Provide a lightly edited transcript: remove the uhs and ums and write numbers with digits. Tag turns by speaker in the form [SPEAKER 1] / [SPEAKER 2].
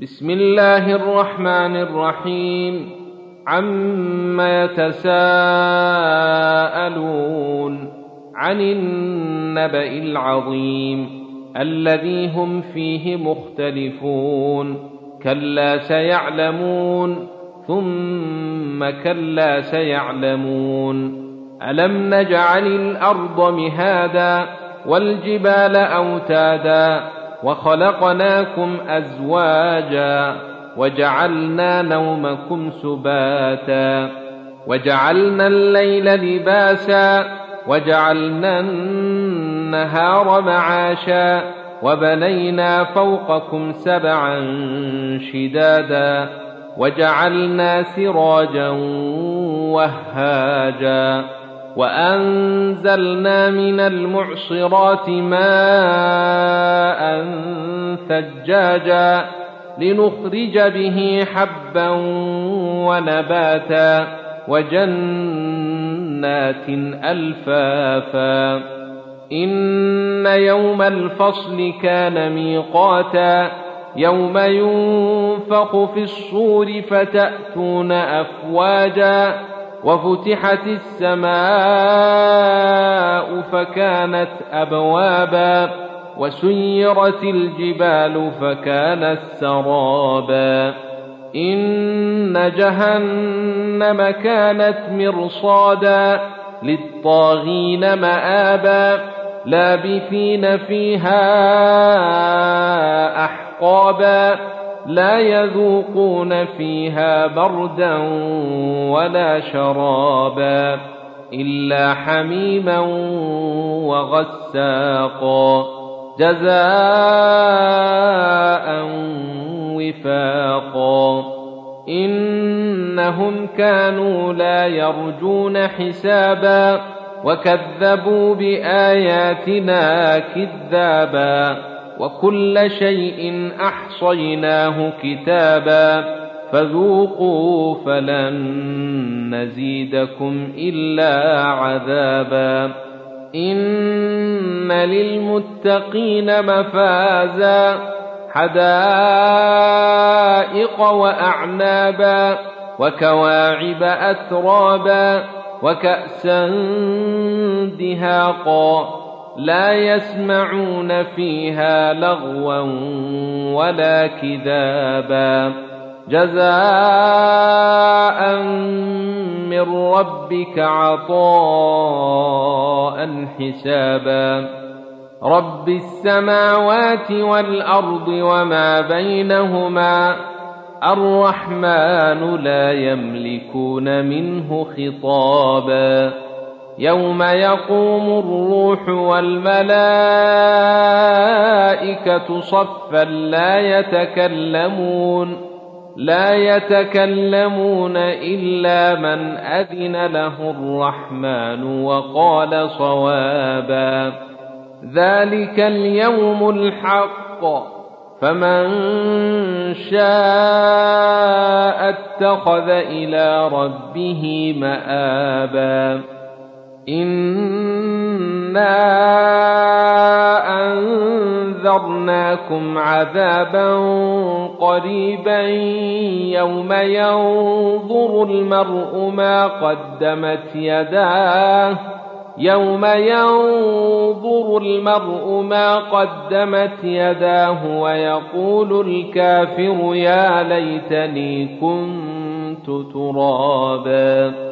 [SPEAKER 1] بسم الله الرحمن الرحيم. عم يتساءلون عن النبأ العظيم الذي هم فيه مختلفون كلا سيعلمون ثم كلا سيعلمون. ألم نجعل الأرض مهادا والجبال أوتادا وخلقناكم أزواجا وجعلنا نومكم سباتا وجعلنا الليل لباسا وجعلنا النهار معاشا وبنينا فوقكم سبعا شدادا وجعلنا سراجا وهاجا وأنزلنا من المعصرات ماء ثجاجا لنخرج به حبا ونباتا وجنات ألفافا. إن يوم الفصل كان ميقاتا يوم ينفخ في الصور فتأتون أفواجا وفتحت السماء فكانت أبوابا وسيرت الجبال فكانت سرابا. إن جهنم كانت مرصادا للطاغين مآبا لابثين فيها أحقابا لا يذوقون فيها بردا ولا شرابا إلا حميما وغساقا جزاء وفاقا. إنهم كانوا لا يرجون حسابا وكذبوا بآياتنا كذابا وكل شيء أحصيناه كتابا فذوقوا فلن نزيدكم إلا عذابا. إن للمتقين مفازا حدائق وأعنابا وكواعب أترابا وكأسا دهاقا لا يسمعون فيها لغوا ولا كذابا جزاء من ربك عطاء حسابا. رب السماوات والأرض وما بينهما الرحمن لا يملكون منه خطابا. يوم يقوم الروح والملائكة صفا لا يتكلمون إلا من أذن له الرحمن وقال صوابا. ذلك اليوم الحق فمن شاء اتخذ إلى ربه مآبا. إنا أنذرناكم عذابا قريبا يوم ينظر المرء ما قدمت يداه ويقول الكافر يا ليتني كنت ترابا.